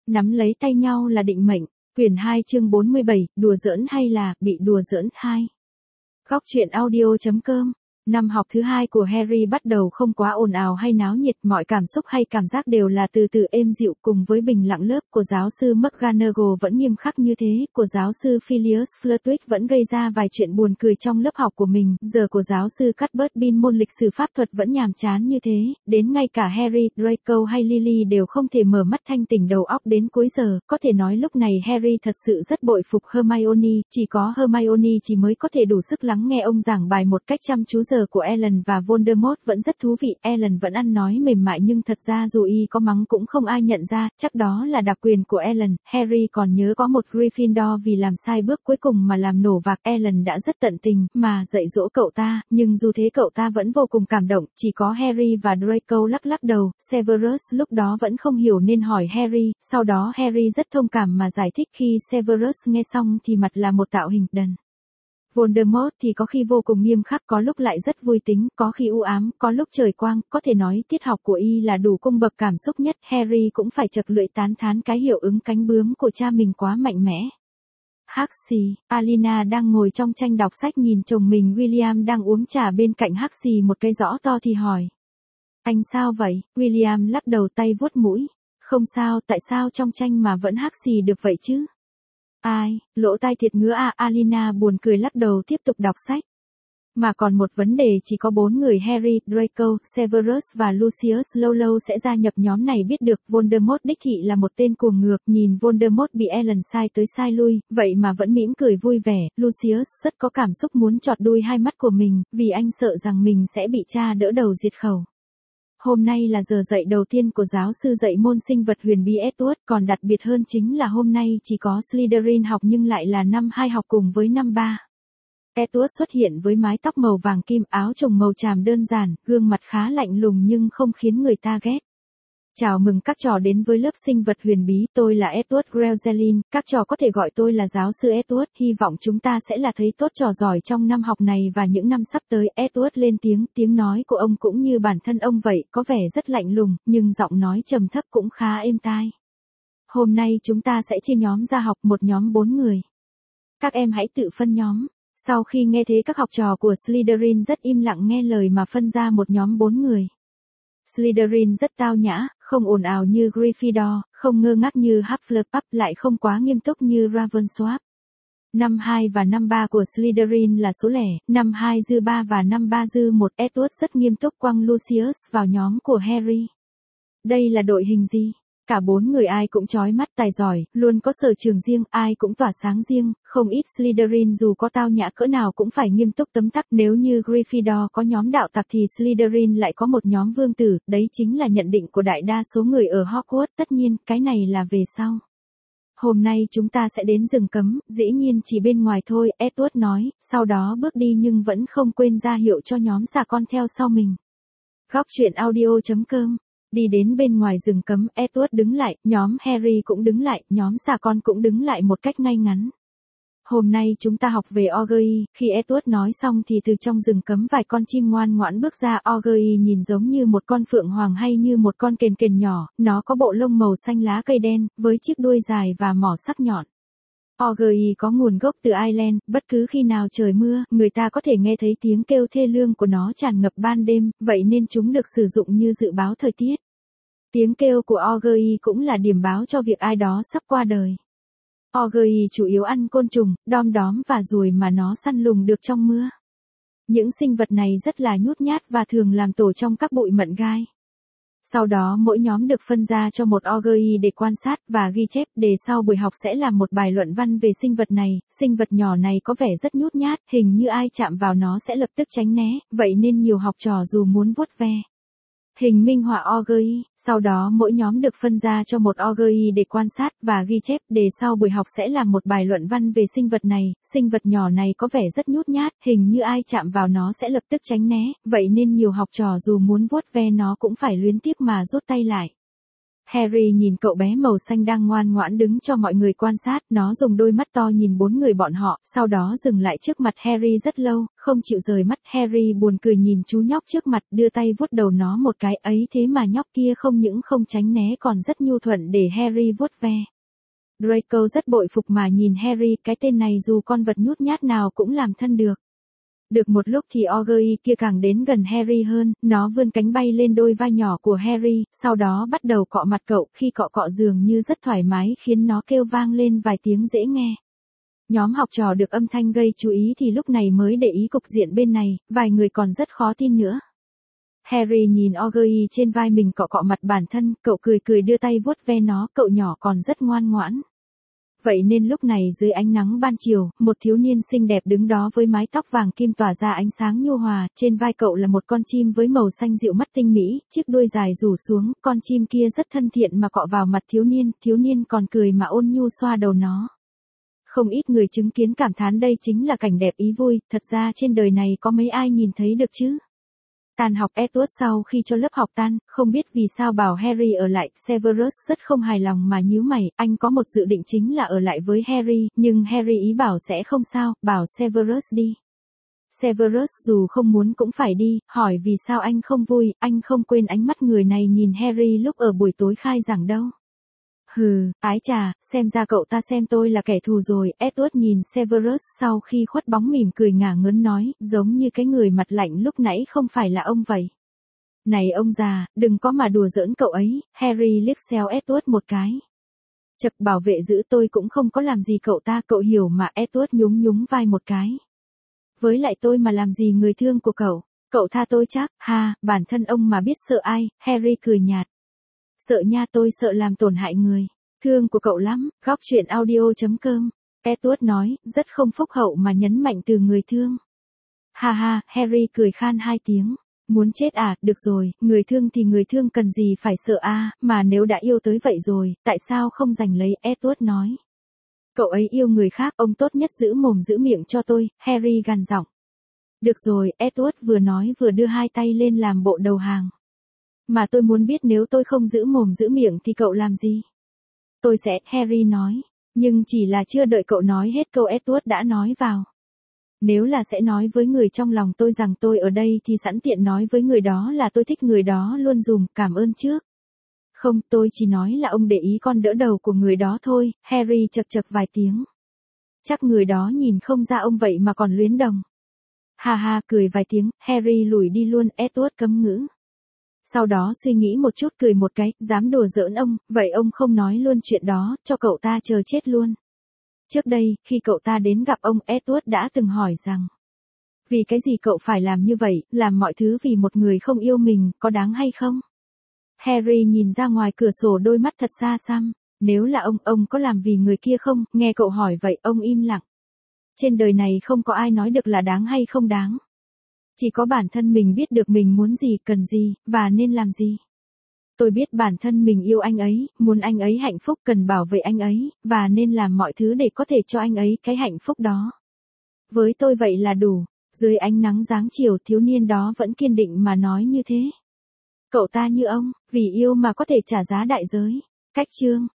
Nắm lấy tay nhau là định mệnh. Quyển 2 chương 47, đùa giỡn hay là bị đùa giỡn 2. Góc truyện audio.com. Năm học thứ 2 của Harry bắt đầu không quá ồn ào hay náo nhiệt, mọi cảm xúc hay cảm giác đều là từ từ êm dịu. Cùng với bình lặng lớp của giáo sư McGonagall vẫn nghiêm khắc như thế, của giáo sư Philius Flitwick vẫn gây ra vài chuyện buồn cười trong lớp học của mình, giờ của giáo sư Cuthbert Bin môn lịch sử pháp thuật vẫn nhàm chán như thế, đến ngay cả Harry, Draco hay Lily đều không thể mở mắt thanh tỉnh đầu óc đến cuối giờ. Có thể nói lúc này Harry thật sự rất bội phục Hermione, chỉ có Hermione chỉ mới có thể đủ sức lắng nghe ông giảng bài một cách chăm chú. Giờ của Ellen và Voldemort vẫn rất thú vị, Ellen vẫn ăn nói mềm mại nhưng thật ra dù y có mắng cũng không ai nhận ra, chắc đó là đặc quyền của Ellen. Harry còn nhớ có một Gryffindor vì làm sai bước cuối cùng mà làm nổ vạc, Ellen đã rất tận tình mà dạy dỗ cậu ta, nhưng dù thế cậu ta vẫn vô cùng cảm động, chỉ có Harry và Draco lắc lắc đầu. Severus lúc đó vẫn không hiểu nên hỏi Harry, sau đó Harry rất thông cảm mà giải thích. Khi Severus nghe xong thì mặt là một tạo hình đần. Voldemort thì có khi vô cùng nghiêm khắc, có lúc lại rất vui tính, có khi u ám, có lúc trời quang, có thể nói tiết học của y là đủ cung bậc cảm xúc nhất. Harry cũng phải chật lưỡi tán thán cái hiệu ứng cánh bướm của cha mình quá mạnh mẽ. Huxley, Alina đang ngồi trong tranh đọc sách nhìn chồng mình William đang uống trà bên cạnh Huxley một cái giõ to thì hỏi. Anh sao vậy? William lắc đầu tay vuốt mũi. Không sao, tại sao trong tranh mà vẫn Huxley được vậy chứ? Ai, lỗ tai thiệt ngứa à? Alina buồn cười lắc đầu tiếp tục đọc sách. Mà còn một vấn đề, chỉ có 4 người Harry, Draco, Severus và Lucius lâu lâu sẽ gia nhập nhóm này biết được. Voldemort đích thị là một tên cuồng ngược, nhìn Voldemort bị Ellen sai tới sai lui, vậy mà vẫn mỉm cười vui vẻ. Lucius rất có cảm xúc muốn chọt đuôi hai mắt của mình, vì anh sợ rằng mình sẽ bị cha đỡ đầu diệt khẩu. Hôm nay là giờ dạy đầu tiên của giáo sư dạy môn sinh vật huyền bí Edward, còn đặc biệt hơn chính là hôm nay chỉ có Slytherin học nhưng lại là năm 2 học cùng với năm 3. Edward xuất hiện với mái tóc màu vàng kim, áo choàng màu tràm đơn giản, gương mặt khá lạnh lùng nhưng không khiến người ta ghét. Chào mừng các trò đến với lớp sinh vật huyền bí, tôi là Edward Grelzelin, các trò có thể gọi tôi là giáo sư Edward, hy vọng chúng ta sẽ là thấy tốt trò giỏi trong năm học này và những năm sắp tới. Edward lên tiếng nói của ông cũng như bản thân ông vậy, có vẻ rất lạnh lùng, nhưng giọng nói trầm thấp cũng khá êm tai. Hôm nay chúng ta sẽ chia nhóm ra học, một nhóm 4 người. Các em hãy tự phân nhóm. Sau khi nghe thế các học trò của Slytherin rất im lặng nghe lời mà phân ra một nhóm 4 người. Slytherin rất tao nhã, không ồn ào như Gryffindor, không ngơ ngác như Hufflepuff, lại không quá nghiêm túc như Ravenclaw. Năm 2 và năm 3 của Slytherin là số lẻ, năm 2 dư 3 và năm 3 dư 1. Edward rất nghiêm túc quăng Lucius vào nhóm của Harry. Đây là đội hình gì? Cả 4 người ai cũng chói mắt, tài giỏi, luôn có sở trường riêng, ai cũng tỏa sáng riêng, không ít Slytherin dù có tao nhã cỡ nào cũng phải nghiêm túc tấm tắc. Nếu như Gryffindor có nhóm đạo tặc thì Slytherin lại có một nhóm vương tử, đấy chính là nhận định của đại đa số người ở Hogwarts, tất nhiên, cái này là về sau. Hôm nay chúng ta sẽ đến rừng cấm, dĩ nhiên chỉ bên ngoài thôi, Edward nói, sau đó bước đi nhưng vẫn không quên ra hiệu cho nhóm xà con theo sau mình. Góc truyện audio.com. Đi đến bên ngoài rừng cấm, Edward đứng lại, nhóm Harry cũng đứng lại, nhóm xà con cũng đứng lại một cách ngay ngắn. Hôm nay chúng ta học về Augury. Khi Edward nói xong thì từ trong rừng cấm vài con chim ngoan ngoãn bước ra. Augury nhìn giống như một con phượng hoàng hay như một con kền kền nhỏ, nó có bộ lông màu xanh lá cây đen, với chiếc đuôi dài và mỏ sắc nhọn. Augury có nguồn gốc từ Ireland, bất cứ khi nào trời mưa, người ta có thể nghe thấy tiếng kêu thê lương của nó tràn ngập ban đêm, vậy nên chúng được sử dụng như dự báo thời tiết. Tiếng kêu của Augury cũng là điểm báo cho việc ai đó sắp qua đời. Augury chủ yếu ăn côn trùng, đom đóm và ruồi mà nó săn lùng được trong mưa. Những sinh vật này rất là nhút nhát và thường làm tổ trong các bụi mận gai. Sau đó mỗi nhóm được phân ra cho một Augury để quan sát và ghi chép, để sau buổi học sẽ làm một bài luận văn về sinh vật này. Sinh vật nhỏ này có vẻ rất nhút nhát, hình như ai chạm vào nó sẽ lập tức tránh né, vậy nên nhiều học trò dù muốn vuốt ve. Hình minh họa Augury, sau đó mỗi nhóm được phân ra cho một Augury để quan sát và ghi chép, để sau buổi học sẽ làm một bài luận văn về sinh vật này. Sinh vật nhỏ này có vẻ rất nhút nhát, hình như ai chạm vào nó sẽ lập tức tránh né, vậy nên nhiều học trò dù muốn vuốt ve nó cũng phải luyến tiếc mà rút tay lại. Harry nhìn cậu bé màu xanh đang ngoan ngoãn đứng cho mọi người quan sát, nó dùng đôi mắt to nhìn bốn người bọn họ, sau đó dừng lại trước mặt Harry rất lâu, không chịu rời mắt. Harry buồn cười nhìn chú nhóc trước mặt, đưa tay vuốt đầu nó một cái, ấy thế mà nhóc kia không những không tránh né còn rất nhu thuận để Harry vuốt ve. Draco rất bội phục mà nhìn Harry, cái tên này dù con vật nhút nhát nào cũng làm thân được. Được một lúc thì Oggy kia càng đến gần Harry hơn, nó vươn cánh bay lên đôi vai nhỏ của Harry, sau đó bắt đầu cọ mặt cậu, khi cọ cọ dường như rất thoải mái khiến nó kêu vang lên vài tiếng dễ nghe. Nhóm học trò được âm thanh gây chú ý thì lúc này mới để ý cục diện bên này, vài người còn rất khó tin nữa. Harry nhìn Oggy trên vai mình cọ cọ mặt bản thân, cậu cười cười đưa tay vuốt ve nó, cậu nhỏ còn rất ngoan ngoãn. Vậy nên lúc này dưới ánh nắng ban chiều, một thiếu niên xinh đẹp đứng đó với mái tóc vàng kim tỏa ra ánh sáng nhu hòa, trên vai cậu là một con chim với màu xanh dịu mắt tinh mỹ, chiếc đuôi dài rủ xuống, con chim kia rất thân thiện mà cọ vào mặt thiếu niên còn cười mà ôn nhu xoa đầu nó. Không ít người chứng kiến cảm thán đây chính là cảnh đẹp ý vui, thật ra trên đời này có mấy ai nhìn thấy được chứ. Tan học, Edward sau khi cho lớp học tan, không biết vì sao bảo Harry ở lại, Severus rất không hài lòng mà nhíu mày, anh có một dự định chính là ở lại với Harry, nhưng Harry ý bảo sẽ không sao, bảo Severus đi. Severus dù không muốn cũng phải đi, hỏi vì sao anh không vui, anh không quên ánh mắt người này nhìn Harry lúc ở buổi tối khai giảng đâu. Hừ, ái chà, xem ra cậu ta xem tôi là kẻ thù rồi. Edward nhìn Severus sau khi khuất bóng mỉm cười ngả ngớn nói, giống như cái người mặt lạnh lúc nãy không phải là ông vậy. Này ông già, đừng có mà đùa giỡn cậu ấy. Harry liếc xéo Edward một cái. Chật, bảo vệ giữ tôi cũng không có làm gì cậu ta, cậu hiểu mà. Edward nhún vai một cái. Với lại tôi mà làm gì người thương của cậu, cậu tha tôi chắc. Ha, bản thân ông mà biết sợ ai. Harry cười nhạt. Sợ nha, tôi sợ làm tổn hại người thương của cậu lắm. Góc truyện audio.com. Edward nói, rất không phúc hậu mà nhấn mạnh từ người thương. Ha ha, Harry cười khan hai tiếng. Muốn chết à, được rồi, người thương thì người thương cần gì phải sợ a, mà nếu đã yêu tới vậy rồi, tại sao không giành lấy, Edward nói. Cậu ấy yêu người khác, ông tốt nhất giữ mồm giữ miệng cho tôi, Harry gằn giọng. Được rồi, Edward vừa nói vừa đưa hai tay lên làm bộ đầu hàng. Mà tôi muốn biết nếu tôi không giữ mồm giữ miệng thì cậu làm gì? Tôi sẽ, Harry nói. Nhưng chỉ là chưa đợi cậu nói hết câu Edward đã nói vào. Nếu là sẽ nói với người trong lòng tôi rằng tôi ở đây thì sẵn tiện nói với người đó là tôi thích người đó luôn dùm, cảm ơn trước. Không, tôi chỉ nói là ông để ý con đỡ đầu của người đó thôi, Harry chậc chậc vài tiếng. Chắc người đó nhìn không ra ông vậy mà còn luyến đồng. Ha ha, cười vài tiếng, Harry lùi đi luôn, Edward cấm ngữ. Sau đó suy nghĩ một chút cười một cái, dám đùa giỡn ông, vậy ông không nói luôn chuyện đó, cho cậu ta chờ chết luôn. Trước đây, khi cậu ta đến gặp ông, Edward đã từng hỏi rằng, vì cái gì cậu phải làm như vậy, làm mọi thứ vì một người không yêu mình, có đáng hay không? Harry nhìn ra ngoài cửa sổ đôi mắt thật xa xăm, nếu là ông có làm vì người kia không? Nghe cậu hỏi vậy, ông im lặng. Trên đời này không có ai nói được là đáng hay không đáng. Chỉ có bản thân mình biết được mình muốn gì, cần gì, và nên làm gì. Tôi biết bản thân mình yêu anh ấy, muốn anh ấy hạnh phúc, cần bảo vệ anh ấy, và nên làm mọi thứ để có thể cho anh ấy cái hạnh phúc đó. Với tôi vậy là đủ. Dưới ánh nắng giáng chiều, thiếu niên đó vẫn kiên định mà nói như thế. Cậu ta như ông, vì yêu mà có thể trả giá đại giới. Cách chương